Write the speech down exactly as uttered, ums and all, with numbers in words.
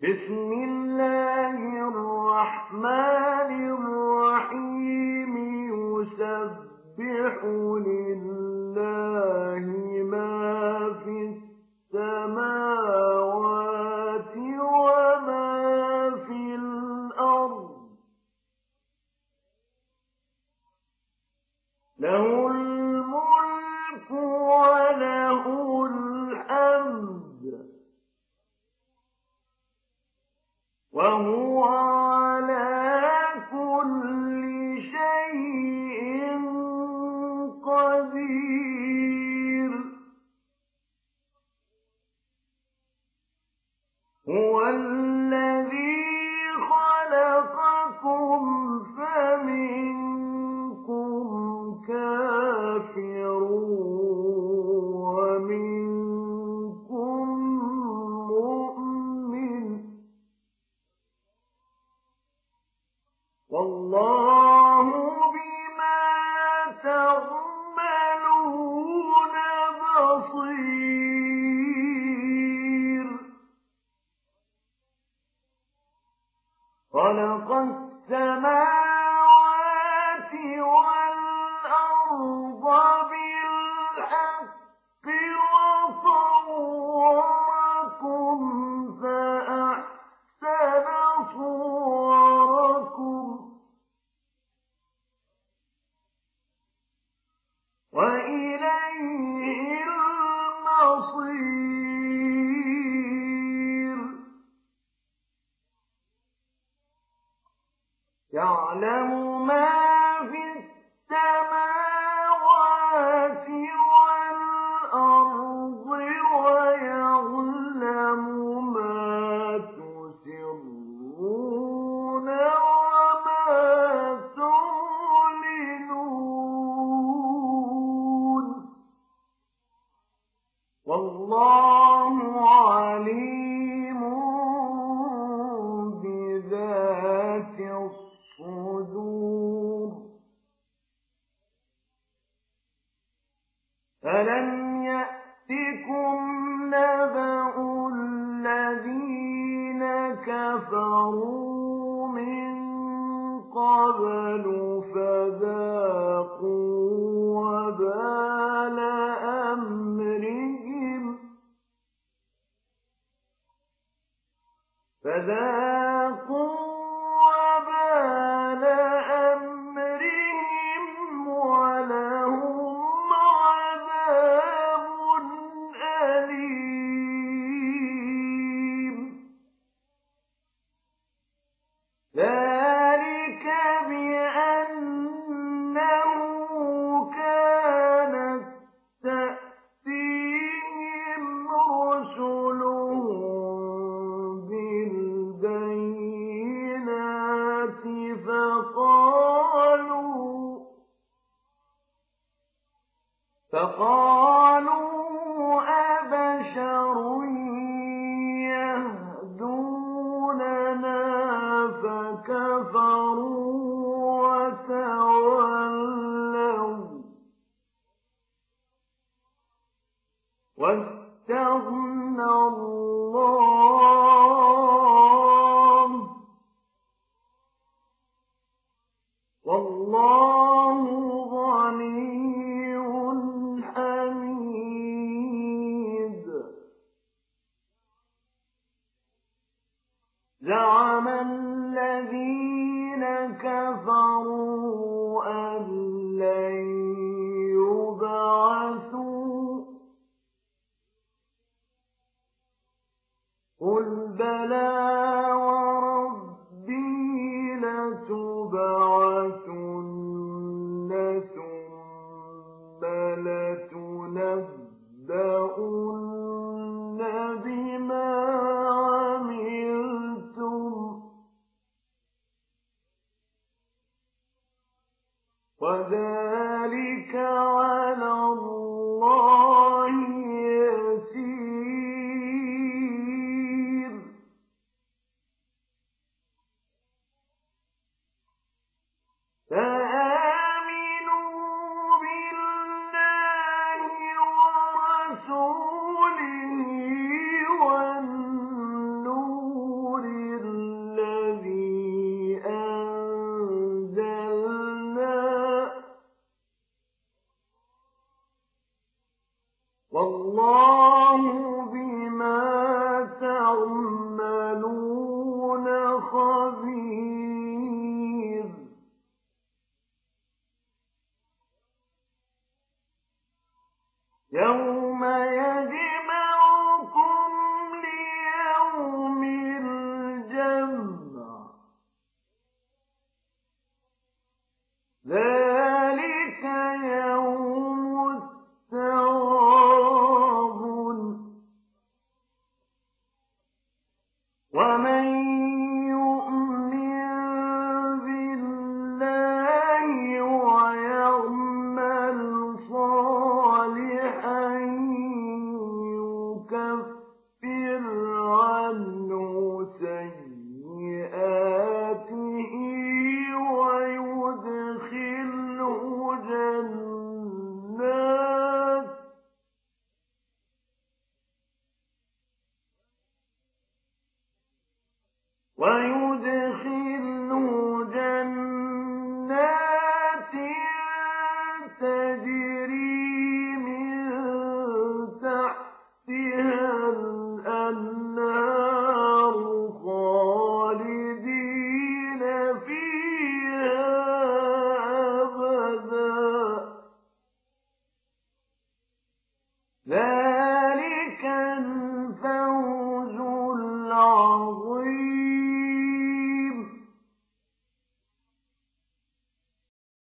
بسم الله الرحمن الرحيم يسبح لله ما في السماوات وما في الأرض له الملك وله الحمد وهو على كل شيء قدير هو الذي خلقكم فمنكم كافر ومنكم مؤمن والله بما تعملون بصير خلق السماوات والأرض بالحق وصوركم فأحسن صوركم وإليه المصير يعلم ما في السماوات والأرض ويعلم ما تسرون وما تعلنون والله عليم بذات الصدور ألم يأتكم نبأ الذين كفروا من قبل فذاقوا وبال أمرهم فذاقوا وبال أمرهم ولهم عذاب أليم ذلك بأنه كانت تأتيهم رسلهم بالبينات فقالوا فقالوا أبشر يهدوننا فكفروا وتولوا واستغنى الله والله غني حميد زعم الذين كفروا أن لن يبعثوا قل بلى وربي لتبعثن ثم لتنبؤن بما عملتم وذلك على الله يسير فآمنوا بالله ورسوله والنور ومن يؤمن بالله ويعمل صالحا يكفر عنه سيئاته ويدخله جنات ويدخله جنات تجري من تحتها الأنهار خالدين فيها أبدا.